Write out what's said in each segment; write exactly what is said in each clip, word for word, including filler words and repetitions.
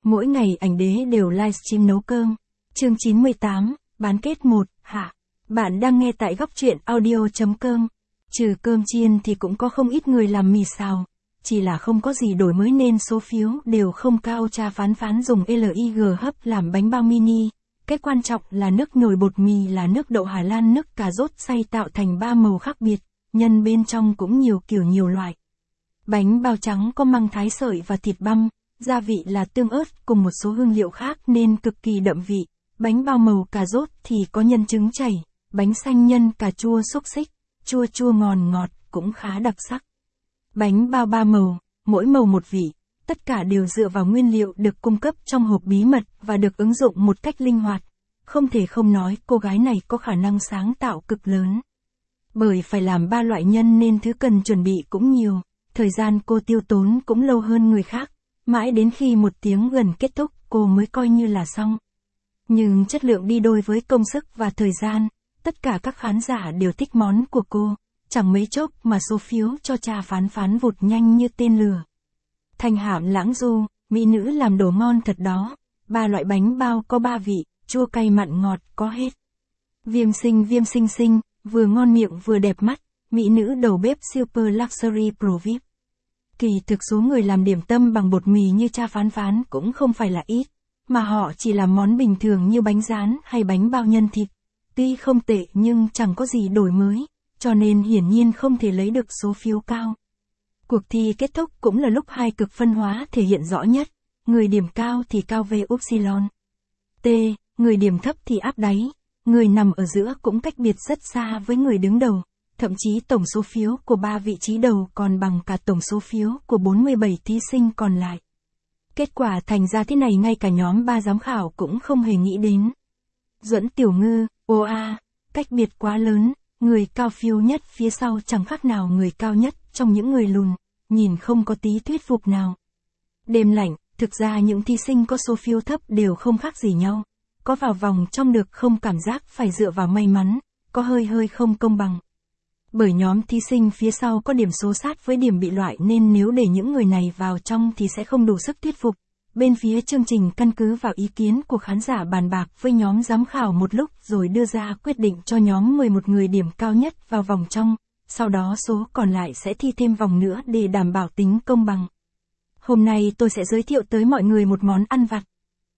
Mỗi ngày ảnh đế đều livestream nấu cơm. Chương chín mươi tám, bán kết một, hạ. Bạn đang nghe tại góc truyện audio.com. Trừ cơm chiên thì cũng có không ít người làm mì xào. Chỉ là không có gì đổi mới nên số phiếu đều không cao. Cha Phán Phán dùng lờ i giê hấp làm bánh bao mini. Cái quan trọng là nước nhồi bột mì là nước đậu Hà Lan, nước cà rốt xay tạo thành ba màu khác biệt, nhân bên trong cũng nhiều kiểu nhiều loại. Bánh bao trắng có măng thái sợi và thịt băm, gia vị là tương ớt cùng một số hương liệu khác nên cực kỳ đậm vị. Bánh bao màu cà rốt thì có nhân trứng chảy, bánh xanh nhân cà chua xúc xích, chua chua ngọt ngọt, cũng khá đặc sắc. Bánh bao ba màu, mỗi màu một vị, tất cả đều dựa vào nguyên liệu được cung cấp trong hộp bí mật và được ứng dụng một cách linh hoạt. Không thể không nói cô gái này có khả năng sáng tạo cực lớn. Bởi phải làm ba loại nhân nên thứ cần chuẩn bị cũng nhiều, thời gian cô tiêu tốn cũng lâu hơn người khác, mãi đến khi một tiếng gần kết thúc cô mới coi như là xong. Nhưng chất lượng đi đôi với công sức và thời gian, tất cả các khán giả đều thích món của cô, chẳng mấy chốc mà số phiếu cho Cha Phán Phán vụt nhanh như tên lửa. Thanh Hạm Lãng Du, mỹ nữ làm đồ ngon thật đó, ba loại bánh bao có ba vị, chua cay mặn ngọt có hết. Viêm Sinh Viêm Sinh Sinh, vừa ngon miệng vừa đẹp mắt, mỹ nữ đầu bếp Super Luxury Pro vi ai pi. Kỳ thực số người làm điểm tâm bằng bột mì như Cha Phán Phán cũng không phải là ít, mà họ chỉ làm món bình thường như bánh rán hay bánh bao nhân thịt. Tuy không tệ nhưng chẳng có gì đổi mới, cho nên hiển nhiên không thể lấy được số phiếu cao. Cuộc thi kết thúc cũng là lúc hai cực phân hóa thể hiện rõ nhất, người điểm cao thì cao về upsilon. T, người điểm thấp thì áp đáy, người nằm ở giữa cũng cách biệt rất xa với người đứng đầu, thậm chí tổng số phiếu của ba vị trí đầu còn bằng cả tổng số phiếu của bốn mươi bảy thí sinh còn lại. Kết quả thành ra thế này ngay cả nhóm ba giám khảo cũng không hề nghĩ đến. Duẫn Tiểu Ngư, ô a, cách biệt quá lớn, người cao phiếu nhất phía sau chẳng khác nào người cao nhất trong những người lùn, nhìn không có tí thuyết phục nào. Đêm lạnh, thực ra những thí sinh có số phiếu thấp đều không khác gì nhau. Có vào vòng trong được không cảm giác phải dựa vào may mắn, có hơi hơi không công bằng. Bởi nhóm thí sinh phía sau có điểm số sát với điểm bị loại nên nếu để những người này vào trong thì sẽ không đủ sức thuyết phục. Bên phía chương trình căn cứ vào ý kiến của khán giả bàn bạc với nhóm giám khảo một lúc rồi đưa ra quyết định cho nhóm mười một người điểm cao nhất vào vòng trong, sau đó số còn lại sẽ thi thêm vòng nữa để đảm bảo tính công bằng. Hôm nay tôi sẽ giới thiệu tới mọi người một món ăn vặt.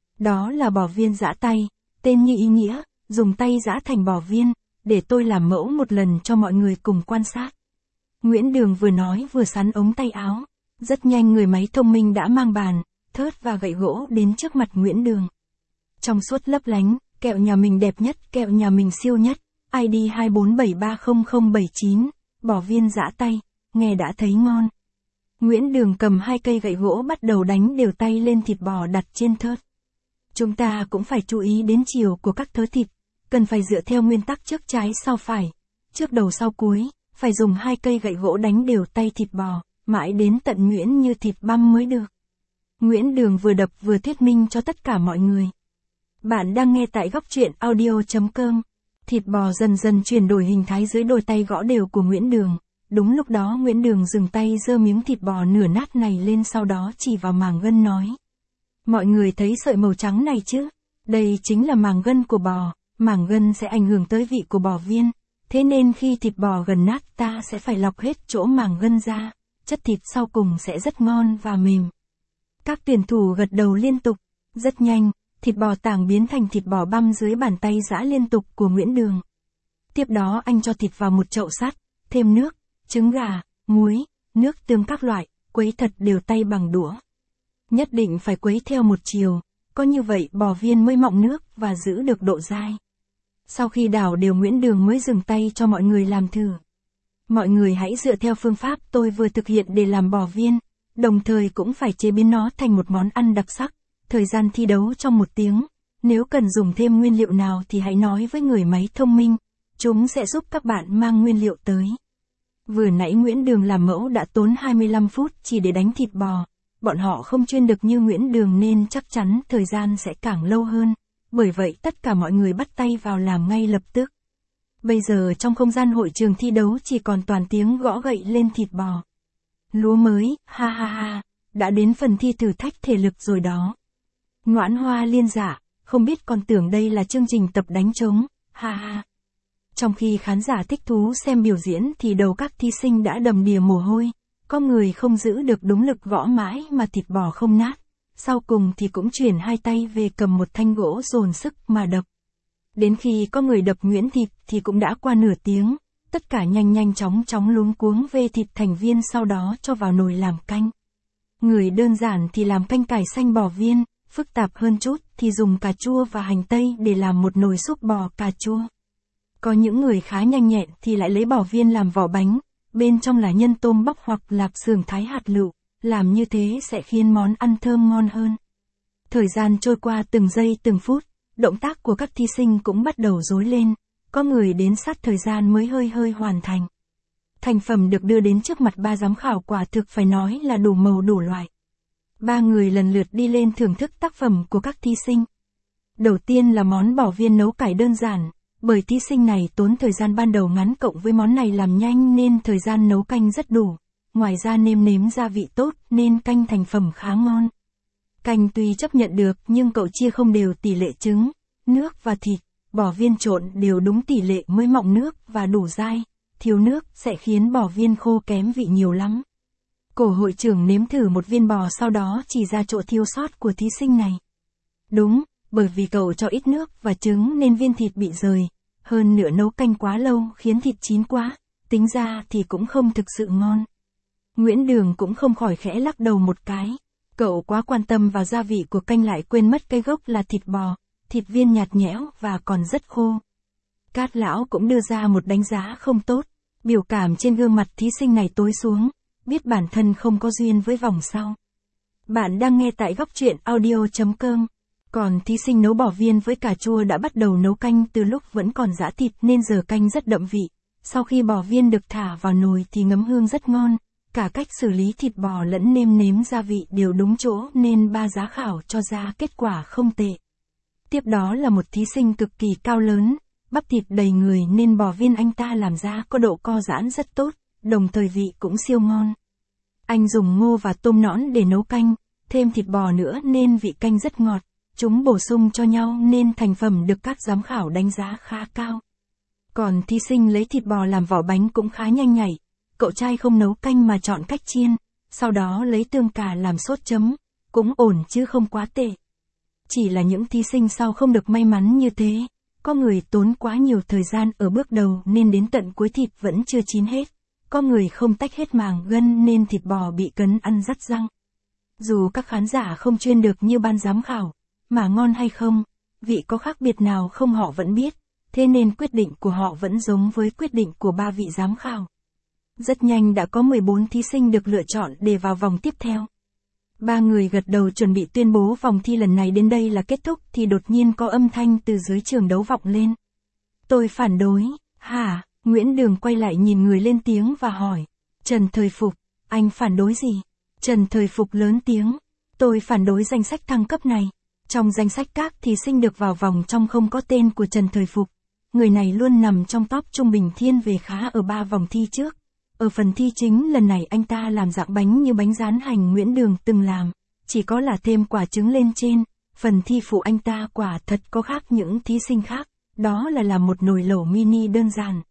Đó là bò viên giã tay, tên như ý nghĩa, dùng tay giã thành bò viên, để tôi làm mẫu một lần cho mọi người cùng quan sát. Nguyễn Đường vừa nói vừa sắn ống tay áo, rất nhanh người máy thông minh đã mang bàn, thớt và gậy gỗ đến trước mặt Nguyễn Đường. Trong suốt lấp lánh, kẹo nhà mình đẹp nhất, kẹo nhà mình siêu nhất, i đê hai bốn bảy ba không không bảy chín, bò viên giã tay, nghe đã thấy ngon. Nguyễn Đường cầm hai cây gậy gỗ bắt đầu đánh đều tay lên thịt bò đặt trên thớt. Chúng ta cũng phải chú ý đến chiều của các thớ thịt, cần phải dựa theo nguyên tắc trước trái sau phải, trước đầu sau cuối, phải dùng hai cây gậy gỗ đánh đều tay thịt bò, mãi đến tận nhuyễn như thịt băm mới được. Nguyễn Đường vừa đập vừa thuyết minh cho tất cả mọi người. Bạn đang nghe tại góc truyện audio.com. Thịt bò dần dần chuyển đổi hình thái dưới đôi tay gõ đều của Nguyễn Đường. Đúng lúc đó Nguyễn Đường dừng tay giơ miếng thịt bò nửa nát này lên, sau đó chỉ vào màng gân nói. Mọi người thấy sợi màu trắng này chứ? Đây chính là màng gân của bò, màng gân sẽ ảnh hưởng tới vị của bò viên. Thế nên khi thịt bò gần nát ta sẽ phải lọc hết chỗ màng gân ra, chất thịt sau cùng sẽ rất ngon và mềm. Các tuyển thủ gật đầu liên tục, rất nhanh, thịt bò tảng biến thành thịt bò băm dưới bàn tay giã liên tục của Nguyễn Đường. Tiếp đó anh cho thịt vào một chậu sắt, thêm nước, trứng gà, muối, nước tương các loại, quấy thật đều tay bằng đũa. Nhất định phải quấy theo một chiều, có như vậy bò viên mới mọng nước và giữ được độ dai. Sau khi đảo đều Nguyễn Đường mới dừng tay cho mọi người làm thử. Mọi người hãy dựa theo phương pháp tôi vừa thực hiện để làm bò viên, đồng thời cũng phải chế biến nó thành một món ăn đặc sắc. Thời gian thi đấu trong một tiếng, nếu cần dùng thêm nguyên liệu nào thì hãy nói với người máy thông minh, chúng sẽ giúp các bạn mang nguyên liệu tới. Vừa nãy Nguyễn Đường làm mẫu đã tốn hai mươi lăm phút chỉ để đánh thịt bò, bọn họ không chuyên được như Nguyễn Đường nên chắc chắn thời gian sẽ càng lâu hơn, bởi vậy tất cả mọi người bắt tay vào làm ngay lập tức. Bây giờ trong không gian hội trường thi đấu chỉ còn toàn tiếng gõ gậy lên thịt bò. Lúa mới, ha ha ha, đã đến phần thi thử thách thể lực rồi đó. Ngoãn Hoa Liên dạ, không biết còn tưởng đây là chương trình tập đánh trống, ha ha. Trong khi khán giả thích thú xem biểu diễn thì đầu các thí sinh đã đầm đìa mồ hôi, có người không giữ được đúng lực gõ mãi mà thịt bò không nát, sau cùng thì cũng chuyển hai tay về cầm một thanh gỗ dồn sức mà đập. Đến khi có người đập nhuyễn thịt thì cũng đã qua nửa tiếng, tất cả nhanh nhanh chóng chóng luống cuống vê thịt thành viên sau đó cho vào nồi làm canh. Người đơn giản thì làm canh cải xanh bò viên, phức tạp hơn chút thì dùng cà chua và hành tây để làm một nồi súp bò cà chua. Có những người khá nhanh nhẹn thì lại lấy bò viên làm vỏ bánh, bên trong là nhân tôm bóc hoặc lạp xưởng thái hạt lựu, làm như thế sẽ khiến món ăn thơm ngon hơn. Thời gian trôi qua từng giây từng phút, động tác của các thí sinh cũng bắt đầu rối lên, có người đến sát thời gian mới hơi hơi hoàn thành. Thành phẩm được đưa đến trước mặt ba giám khảo quả thực phải nói là đủ màu đủ loại. Ba người lần lượt đi lên thưởng thức tác phẩm của các thí sinh. Đầu tiên là món bò viên nấu cải đơn giản, bởi thí sinh này tốn thời gian ban đầu ngắn cộng với món này làm nhanh nên thời gian nấu canh rất đủ. Ngoài ra nêm nếm gia vị tốt nên canh thành phẩm khá ngon. Canh tuy chấp nhận được nhưng cậu chia không đều tỷ lệ trứng, nước và thịt, bò viên trộn đều đúng tỷ lệ mới mọng nước và đủ dai, thiếu nước sẽ khiến bò viên khô kém vị nhiều lắm. Cổ hội trưởng nếm thử một viên bò sau đó chỉ ra chỗ thiếu sót của thí sinh này. Đúng, bởi vì cậu cho ít nước và trứng nên viên thịt bị rời, hơn nữa nấu canh quá lâu khiến thịt chín quá, tính ra thì cũng không thực sự ngon. Nguyễn Đường cũng không khỏi khẽ lắc đầu một cái. Cậu quá quan tâm vào gia vị của canh lại quên mất cái gốc là thịt bò, thịt viên nhạt nhẽo và còn rất khô. Cát Lão cũng đưa ra một đánh giá không tốt, biểu cảm trên gương mặt thí sinh này tối xuống, biết bản thân không có duyên với vòng sau. Bạn đang nghe tại góc truyện audio chấm com. Còn thí sinh nấu bò viên với cà chua đã bắt đầu nấu canh từ lúc vẫn còn giã thịt nên giờ canh rất đậm vị. Sau khi bò viên được thả vào nồi thì ngấm hương rất ngon. Cả cách xử lý thịt bò lẫn nêm nếm gia vị đều đúng chỗ nên ba giám khảo cho ra kết quả không tệ. Tiếp đó là một thí sinh cực kỳ cao lớn, bắp thịt đầy người nên bò viên anh ta làm ra có độ co giãn rất tốt, đồng thời vị cũng siêu ngon. Anh dùng ngô và tôm nõn để nấu canh, thêm thịt bò nữa nên vị canh rất ngọt, chúng bổ sung cho nhau nên thành phẩm được các giám khảo đánh giá khá cao. Còn thí sinh lấy thịt bò làm vỏ bánh cũng khá nhanh nhảy. Cậu trai không nấu canh mà chọn cách chiên, sau đó lấy tương cà làm sốt chấm, cũng ổn chứ không quá tệ. Chỉ là những thí sinh sau không được may mắn như thế, có người tốn quá nhiều thời gian ở bước đầu nên đến tận cuối thịt vẫn chưa chín hết, có người không tách hết màng gân nên thịt bò bị cấn ăn rắt răng. Dù các khán giả không chuyên được như ban giám khảo, mà ngon hay không, vị có khác biệt nào không họ vẫn biết, thế nên quyết định của họ vẫn giống với quyết định của ba vị giám khảo. Rất nhanh đã có mười bốn thí sinh được lựa chọn để vào vòng tiếp theo. Ba người gật đầu chuẩn bị tuyên bố vòng thi lần này đến đây là kết thúc thì đột nhiên có âm thanh từ dưới trường đấu vọng lên. Tôi phản đối, hả? Nguyễn Đường quay lại nhìn người lên tiếng và hỏi. Trần Thời Phục, anh phản đối gì? Trần Thời Phục lớn tiếng. Tôi phản đối danh sách thăng cấp này. Trong danh sách các thí sinh được vào vòng trong không có tên của Trần Thời Phục. Người này luôn nằm trong top trung bình thiên về khá ở ba vòng thi trước. Ở phần thi chính lần này anh ta làm dạng bánh như bánh rán hành Nguyễn Đường từng làm, chỉ có là thêm quả trứng lên trên. Phần thi phụ anh ta quả thật có khác những thí sinh khác, đó là làm một nồi lẩu mini đơn giản.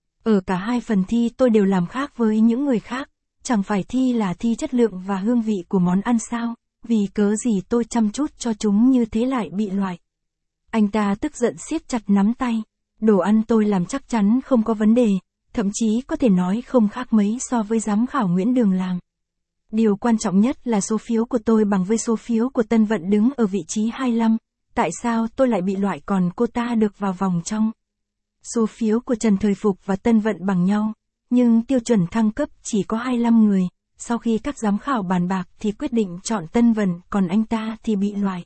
Ở cả hai phần thi tôi đều làm khác với những người khác, chẳng phải thi là thi chất lượng và hương vị của món ăn sao, vì cớ gì tôi chăm chút cho chúng như thế lại bị loại. Anh ta tức giận siết chặt nắm tay, đồ ăn tôi làm chắc chắn không có vấn đề. Thậm chí có thể nói không khác mấy so với giám khảo Nguyễn Đường làm. Điều quan trọng nhất là số phiếu của tôi bằng với số phiếu của Tân Vận đứng ở vị trí hai mươi lăm. Tại sao tôi lại bị loại còn cô ta được vào vòng trong? Số phiếu của Trần Thời Phục và Tân Vận bằng nhau, nhưng tiêu chuẩn thăng cấp chỉ có hai mươi lăm người. Sau khi các giám khảo bàn bạc thì quyết định chọn Tân Vận, còn anh ta thì bị loại.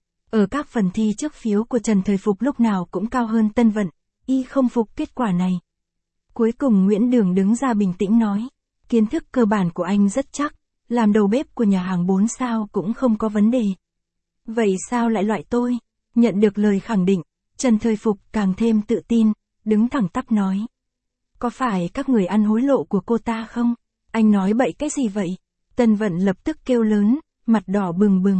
Ở các phần thi trước phiếu của Trần Thời Phục lúc nào cũng cao hơn Tân Vận, y không phục kết quả này. Cuối cùng Nguyễn Đường đứng ra bình tĩnh nói, kiến thức cơ bản của anh rất chắc, làm đầu bếp của nhà hàng bốn sao cũng không có vấn đề. Vậy sao lại loại tôi? Nhận được lời khẳng định, Trần Thời Phục càng thêm tự tin, đứng thẳng tắp nói. Có phải các người ăn hối lộ của cô ta không? Anh nói bậy cái gì vậy? Tân Vận lập tức kêu lớn, mặt đỏ bừng bừng.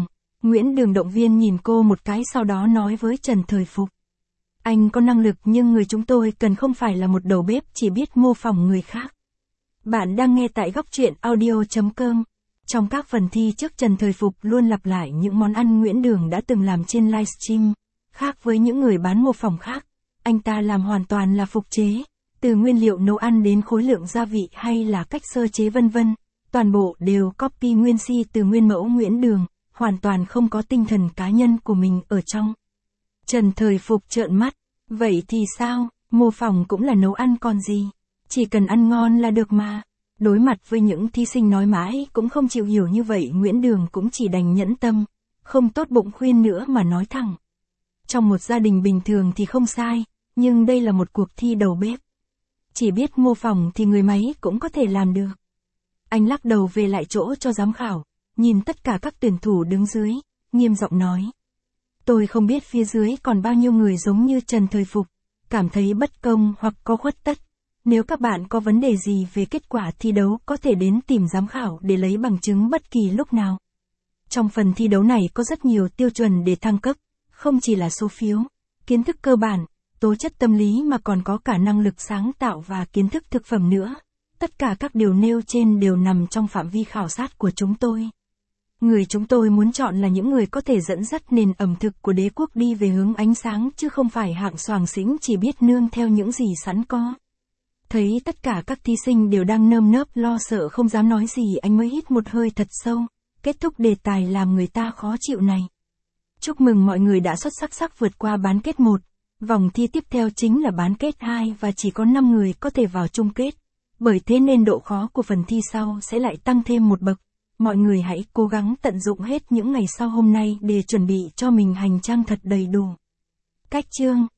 Nguyễn Đường động viên nhìn cô một cái sau đó nói với Trần Thời Phục. Anh có năng lực nhưng người chúng tôi cần không phải là một đầu bếp chỉ biết mô phỏng người khác. Bạn đang nghe tại góc truyện audio.com. Trong các phần thi trước Trần Thời Phục luôn lặp lại những món ăn Nguyễn Đường đã từng làm trên livestream. Khác với những người bán mô phỏng khác, anh ta làm hoàn toàn là phục chế. Từ nguyên liệu nấu ăn đến khối lượng gia vị hay là cách sơ chế vân vân, toàn bộ đều copy nguyên si từ nguyên mẫu Nguyễn Đường, hoàn toàn không có tinh thần cá nhân của mình ở trong. Trần Thời Phục trợn mắt, vậy thì sao, mô phỏng cũng là nấu ăn còn gì, chỉ cần ăn ngon là được mà. Đối mặt với những thí sinh nói mãi cũng không chịu hiểu như vậy, Nguyễn Đường cũng chỉ đành nhẫn tâm, không tốt bụng khuyên nữa mà nói thẳng. Trong một gia đình bình thường thì không sai, nhưng đây là một cuộc thi đầu bếp. Chỉ biết mô phỏng thì người máy cũng có thể làm được. Anh lắc đầu về lại chỗ cho giám khảo, nhìn tất cả các tuyển thủ đứng dưới, nghiêm giọng nói. Tôi không biết phía dưới còn bao nhiêu người giống như Trần Thời Phục, cảm thấy bất công hoặc có khuất tất. Nếu các bạn có vấn đề gì về kết quả thi đấu có thể đến tìm giám khảo để lấy bằng chứng bất kỳ lúc nào. Trong phần thi đấu này có rất nhiều tiêu chuẩn để thăng cấp, không chỉ là số phiếu, kiến thức cơ bản, tố chất tâm lý mà còn có cả năng lực sáng tạo và kiến thức thực phẩm nữa. Tất cả các điều nêu trên đều nằm trong phạm vi khảo sát của chúng tôi. Người chúng tôi muốn chọn là những người có thể dẫn dắt nền ẩm thực của đế quốc đi về hướng ánh sáng chứ không phải hạng xoàng xĩnh chỉ biết nương theo những gì sẵn có. Thấy tất cả các thí sinh đều đang nơm nớp lo sợ không dám nói gì, anh mới hít một hơi thật sâu, kết thúc đề tài làm người ta khó chịu này. Chúc mừng mọi người đã xuất sắc sắc vượt qua bán kết một. Vòng thi tiếp theo chính là bán kết hai và chỉ có năm người có thể vào chung kết. Bởi thế nên độ khó của phần thi sau sẽ lại tăng thêm một bậc. Mọi người hãy cố gắng tận dụng hết những ngày sau hôm nay để chuẩn bị cho mình hành trang thật đầy đủ. Cách chương